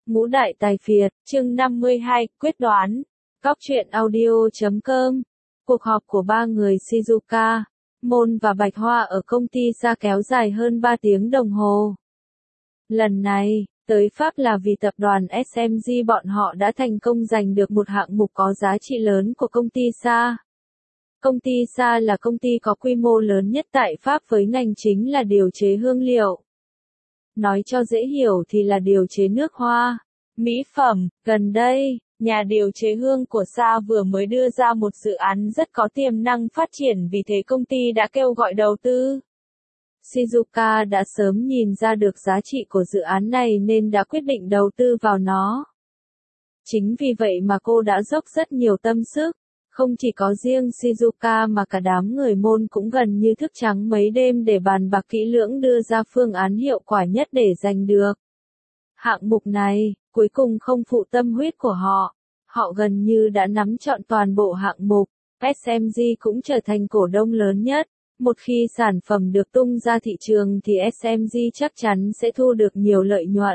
Ngũ đại tài phiệt, chương 52, quyết đoán. Góc truyện audio.com. Cuộc họp của ba người Shizuka, Môn và Bạch Hoa ở công ty Sa kéo dài hơn 3 tiếng đồng hồ. Lần này, tới Pháp là vì tập đoàn SMG bọn họ đã thành công giành được một hạng mục có giá trị lớn của công ty Sa. Công ty Sa là công ty có quy mô lớn nhất tại Pháp với ngành chính là điều chế hương liệu. Nói cho dễ hiểu thì là điều chế nước hoa, mỹ phẩm. Gần đây, nhà điều chế hương của Sa vừa mới đưa ra một dự án rất có tiềm năng phát triển, vì thế công ty đã kêu gọi đầu tư. Shizuka đã sớm nhìn ra được giá trị của dự án này nên đã quyết định đầu tư vào nó. Chính vì vậy mà cô đã dốc rất nhiều tâm sức. Không chỉ có riêng Shizuka mà cả đám người Môn cũng gần như thức trắng mấy đêm để bàn bạc kỹ lưỡng đưa ra phương án hiệu quả nhất để giành được hạng mục này. Cuối cùng không phụ tâm huyết của họ, họ gần như đã nắm trọn toàn bộ hạng mục. SMG cũng trở thành cổ đông lớn nhất. Một khi sản phẩm được tung ra thị trường thì SMG chắc chắn sẽ thu được nhiều lợi nhuận.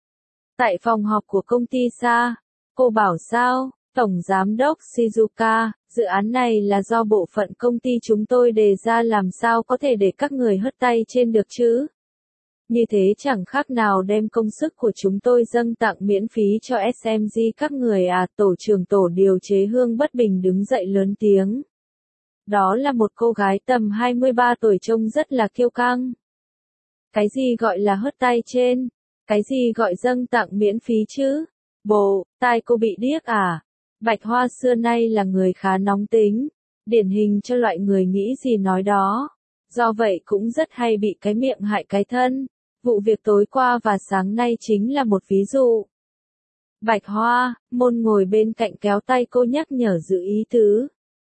Tại phòng họp của công ty Sa, cô bảo sao? Tổng Giám đốc Shizuka, dự án này là do bộ phận công ty chúng tôi đề ra, làm sao có thể để các người hất tay trên được chứ? Như thế chẳng khác nào đem công sức của chúng tôi dâng tặng miễn phí cho SMG các người à. Tổ trưởng tổ điều chế hương bất bình đứng dậy lớn tiếng. Đó là một cô gái tầm 23 tuổi trông rất là kiêu căng. Cái gì gọi là hất tay trên? Cái gì gọi dâng tặng miễn phí chứ? Bồ, tai cô bị điếc à? Bạch Hoa xưa nay là người khá nóng tính, điển hình cho loại người nghĩ gì nói đó. Do vậy cũng rất hay bị cái miệng hại cái thân. Vụ việc tối qua và sáng nay chính là một ví dụ. Bạch Hoa, Môn ngồi bên cạnh kéo tay cô nhắc nhở giữ ý tứ.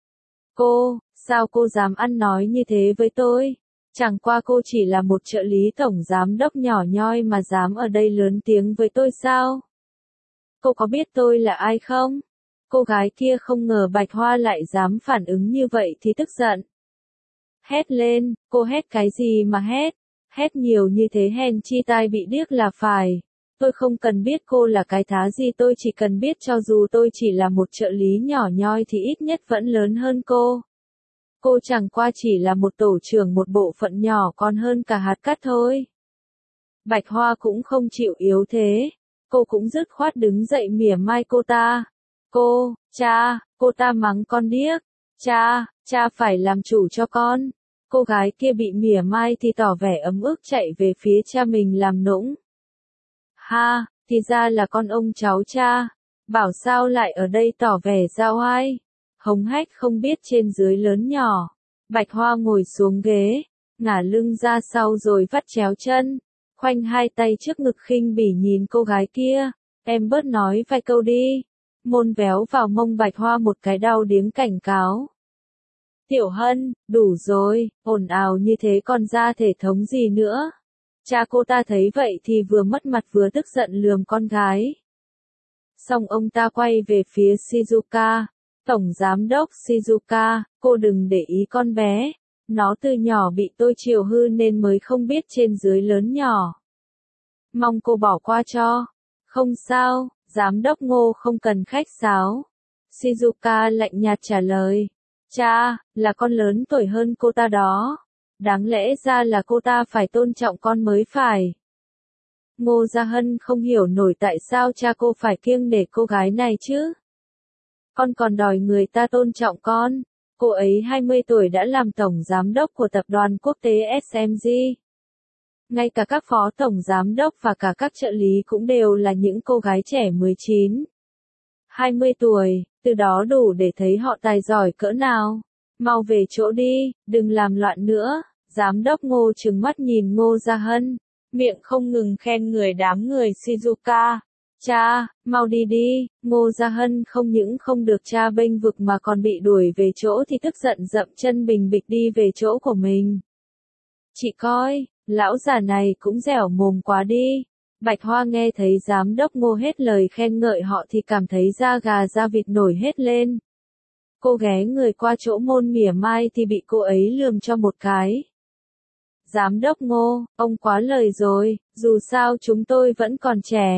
Cô, sao cô dám ăn nói như thế với tôi? Chẳng qua cô chỉ là một trợ lý tổng giám đốc nhỏ nhoi mà dám ở đây lớn tiếng với tôi sao? Cô có biết tôi là ai không? Cô gái kia không ngờ Bạch Hoa lại dám phản ứng như vậy thì tức giận. Hét lên, cô hét cái gì mà hét? Hét nhiều như thế hèn chi tai bị điếc là phải. Tôi không cần biết cô là cái thá gì, tôi chỉ cần biết cho dù tôi chỉ là một trợ lý nhỏ nhoi thì ít nhất vẫn lớn hơn cô. Cô chẳng qua chỉ là một tổ trưởng một bộ phận nhỏ còn hơn cả hạt cát thôi. Bạch Hoa cũng không chịu yếu thế. Cô cũng dứt khoát đứng dậy mỉa mai cô ta. Cô ta mắng con điếc. Cha phải làm chủ cho con. Cô gái kia bị mỉa mai thì tỏ vẻ ấm ức chạy về phía cha mình làm nũng. Ha, thì ra là con ông cháu cha. Bảo sao lại ở đây tỏ vẻ ra oai. Hống hách không biết trên dưới lớn nhỏ. Bạch Hoa ngồi xuống ghế, ngả lưng ra sau rồi vắt chéo chân, khoanh hai tay trước ngực khinh bỉ nhìn cô gái kia. Em bớt nói vài câu đi. Môn véo vào mông Bạch Hoa một cái đau điếng cảnh cáo. Tiểu Hân, đủ rồi, ồn ào như thế còn ra thể thống gì nữa. Cha cô ta thấy vậy thì vừa mất mặt vừa tức giận lườm con gái. Xong ông ta quay về phía Shizuka. Tổng Giám đốc Shizuka, cô đừng để ý con bé. Nó từ nhỏ bị tôi chiều hư nên mới không biết trên dưới lớn nhỏ. Mong cô bỏ qua cho. Không sao, Giám đốc Ngô không cần khách sáo. Shizuka lạnh nhạt trả lời. Cha, là con lớn tuổi hơn cô ta đó. Đáng lẽ ra là cô ta phải tôn trọng con mới phải. Ngô Gia Hân không hiểu nổi tại sao cha cô phải kiêng nể cô gái này chứ. Con còn đòi người ta tôn trọng con. Cô ấy 20 tuổi đã làm tổng giám đốc của tập đoàn quốc tế SMG. Ngay cả các phó tổng giám đốc và cả các trợ lý cũng đều là những cô gái trẻ 19, 20 tuổi, từ đó đủ để thấy họ tài giỏi cỡ nào. Mau về chỗ đi, đừng làm loạn nữa. Giám đốc Ngô trừng mắt nhìn Ngô Gia Hân, miệng không ngừng khen người đám người Shizuka. Cha, mau đi đi. Ngô Gia Hân không những không được cha bênh vực mà còn bị đuổi về chỗ thì tức giận dậm chân bình bịch đi về chỗ của mình. Chị coi, lão già này cũng dẻo mồm quá đi. Bạch Hoa nghe thấy giám đốc Ngô hết lời khen ngợi họ thì cảm thấy da gà da vịt nổi hết lên. Cô ghé người qua chỗ Môn mỉa mai thì bị cô ấy lườm cho một cái. Giám đốc Ngô, ông quá lời rồi, dù sao chúng tôi vẫn còn trẻ.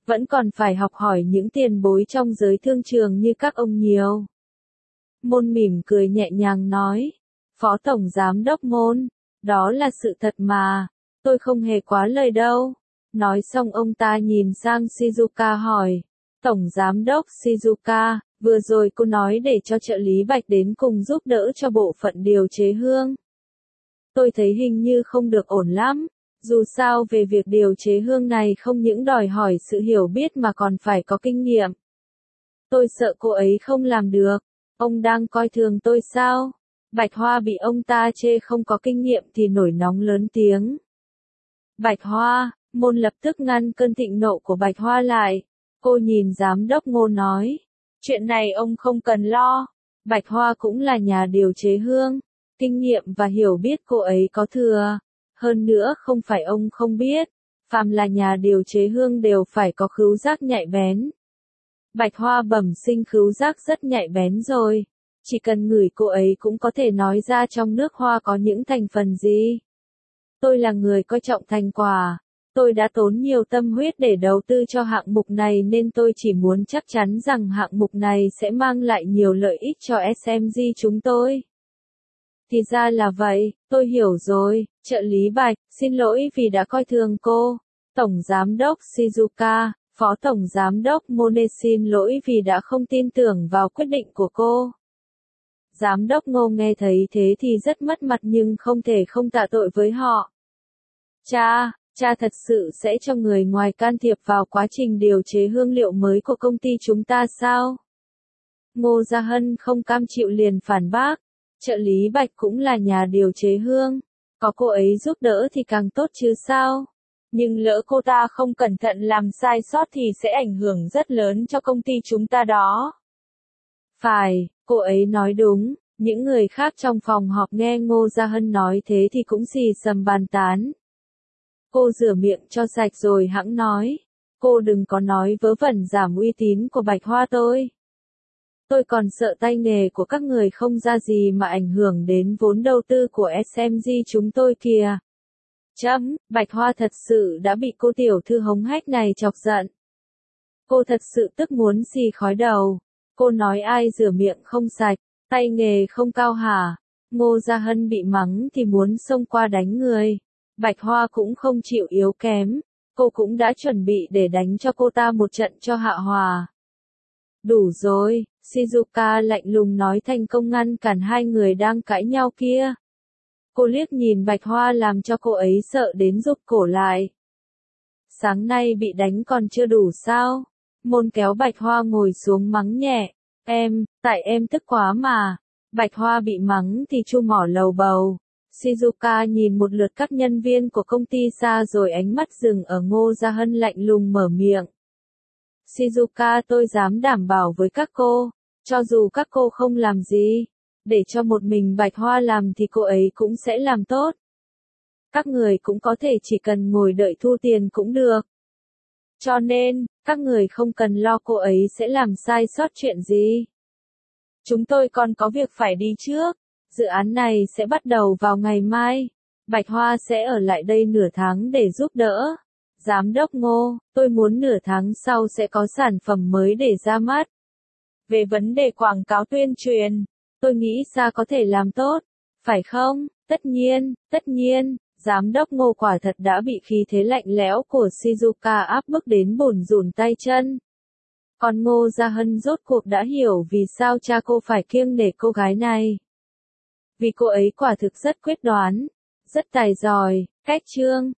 Vẫn còn phải học hỏi những tiền bối trong giới thương trường như các ông nhiều. Môn mỉm cười nhẹ nhàng nói. Phó Tổng Giám đốc Môn, đó là sự thật mà, tôi không hề quá lời đâu. Nói xong ông ta nhìn sang Shizuka hỏi. Tổng Giám đốc Shizuka, vừa rồi cô nói để cho trợ lý Bạch đến cùng giúp đỡ cho bộ phận điều chế hương. Tôi thấy hình như không được ổn lắm. Dù sao về việc điều chế hương này không những đòi hỏi sự hiểu biết mà còn phải có kinh nghiệm. Tôi sợ cô ấy không làm được. Ông đang coi thường tôi sao? Bạch Hoa bị ông ta chê không có kinh nghiệm thì nổi nóng lớn tiếng. Bạch Hoa, Môn lập tức ngăn cơn thịnh nộ của Bạch Hoa lại. Cô nhìn giám đốc Ngô nói. Chuyện này ông không cần lo. Bạch Hoa cũng là nhà điều chế hương. Kinh nghiệm và hiểu biết cô ấy có thừa. Hơn nữa không phải ông không biết. Phàm là nhà điều chế hương đều phải có khứu giác nhạy bén. Bạch Hoa bẩm sinh khứu giác rất nhạy bén rồi. Chỉ cần ngửi cô ấy cũng có thể nói ra trong nước hoa có những thành phần gì. Tôi là người coi trọng thành quả. Tôi đã tốn nhiều tâm huyết để đầu tư cho hạng mục này nên tôi chỉ muốn chắc chắn rằng hạng mục này sẽ mang lại nhiều lợi ích cho SMG chúng tôi. Thì ra là vậy, tôi hiểu rồi, trợ lý Bạch, xin lỗi vì đã coi thường cô. Tổng Giám đốc Shizuka, Phó Tổng Giám đốc Mone xin lỗi vì đã không tin tưởng vào quyết định của cô. Giám đốc Ngô nghe thấy thế thì rất mất mặt nhưng không thể không tạ tội với họ. Cha thật sự sẽ cho người ngoài can thiệp vào quá trình điều chế hương liệu mới của công ty chúng ta sao? Ngô Gia Hân không cam chịu liền phản bác. Trợ lý Bạch cũng là nhà điều chế hương. Có cô ấy giúp đỡ thì càng tốt chứ sao? Nhưng lỡ cô ta không cẩn thận làm sai sót thì sẽ ảnh hưởng rất lớn cho công ty chúng ta đó. Phải, cô ấy nói đúng. Những người khác trong phòng họp nghe Ngô Gia Hân nói thế thì cũng xì xầm bàn tán. Cô rửa miệng cho sạch rồi hẵng nói. Cô đừng có nói vớ vẩn giảm uy tín của Bạch Hoa tôi. Tôi còn sợ tay nghề của các người không ra gì mà ảnh hưởng đến vốn đầu tư của SMG chúng tôi kìa. Bạch Hoa thật sự đã bị cô tiểu thư hống hách này chọc giận. Cô thật sự tức muốn xì khói đầu. Cô nói ai rửa miệng không sạch, tay nghề không cao hả? Ngô Gia Hân bị mắng thì muốn xông qua đánh người. Bạch Hoa cũng không chịu yếu kém. Cô cũng đã chuẩn bị để đánh cho cô ta một trận cho hạ hòa. Đủ rồi, Shizuka lạnh lùng nói thành công ngăn cản hai người đang cãi nhau kia. Cô liếc nhìn Bạch Hoa làm cho cô ấy sợ đến rụt cổ lại. Sáng nay bị đánh còn chưa đủ sao? Môn kéo Bạch Hoa ngồi xuống mắng nhẹ. Tại em tức quá mà. Bạch Hoa bị mắng thì chu mỏ lầu bầu. Shizuka nhìn một lượt các nhân viên của công ty xa rồi ánh mắt dừng ở Ngô Gia Hân lạnh lùng mở miệng. Shizuka tôi dám đảm bảo với các cô, cho dù các cô không làm gì, để cho một mình Bạch Hoa làm thì cô ấy cũng sẽ làm tốt. Các người cũng có thể chỉ cần ngồi đợi thu tiền cũng được. Cho nên, các người không cần lo cô ấy sẽ làm sai sót chuyện gì. Chúng tôi còn có việc phải đi trước. Dự án này sẽ bắt đầu vào ngày mai. Bạch Hoa sẽ ở lại đây nửa tháng để giúp đỡ. Giám đốc Ngô, tôi muốn nửa tháng sau sẽ có sản phẩm mới để ra mắt. Về vấn đề quảng cáo tuyên truyền, tôi nghĩ Sa có thể làm tốt. Phải không? Tất nhiên, giám đốc Ngô quả thật đã bị khí thế lạnh lẽo của Shizuka áp bức đến bủn rủn tay chân. Còn Ngô Gia Hân rốt cuộc đã hiểu vì sao cha cô phải kiêng nể cô gái này. Vì cô ấy quả thực rất quyết đoán, rất tài giỏi, cách chương.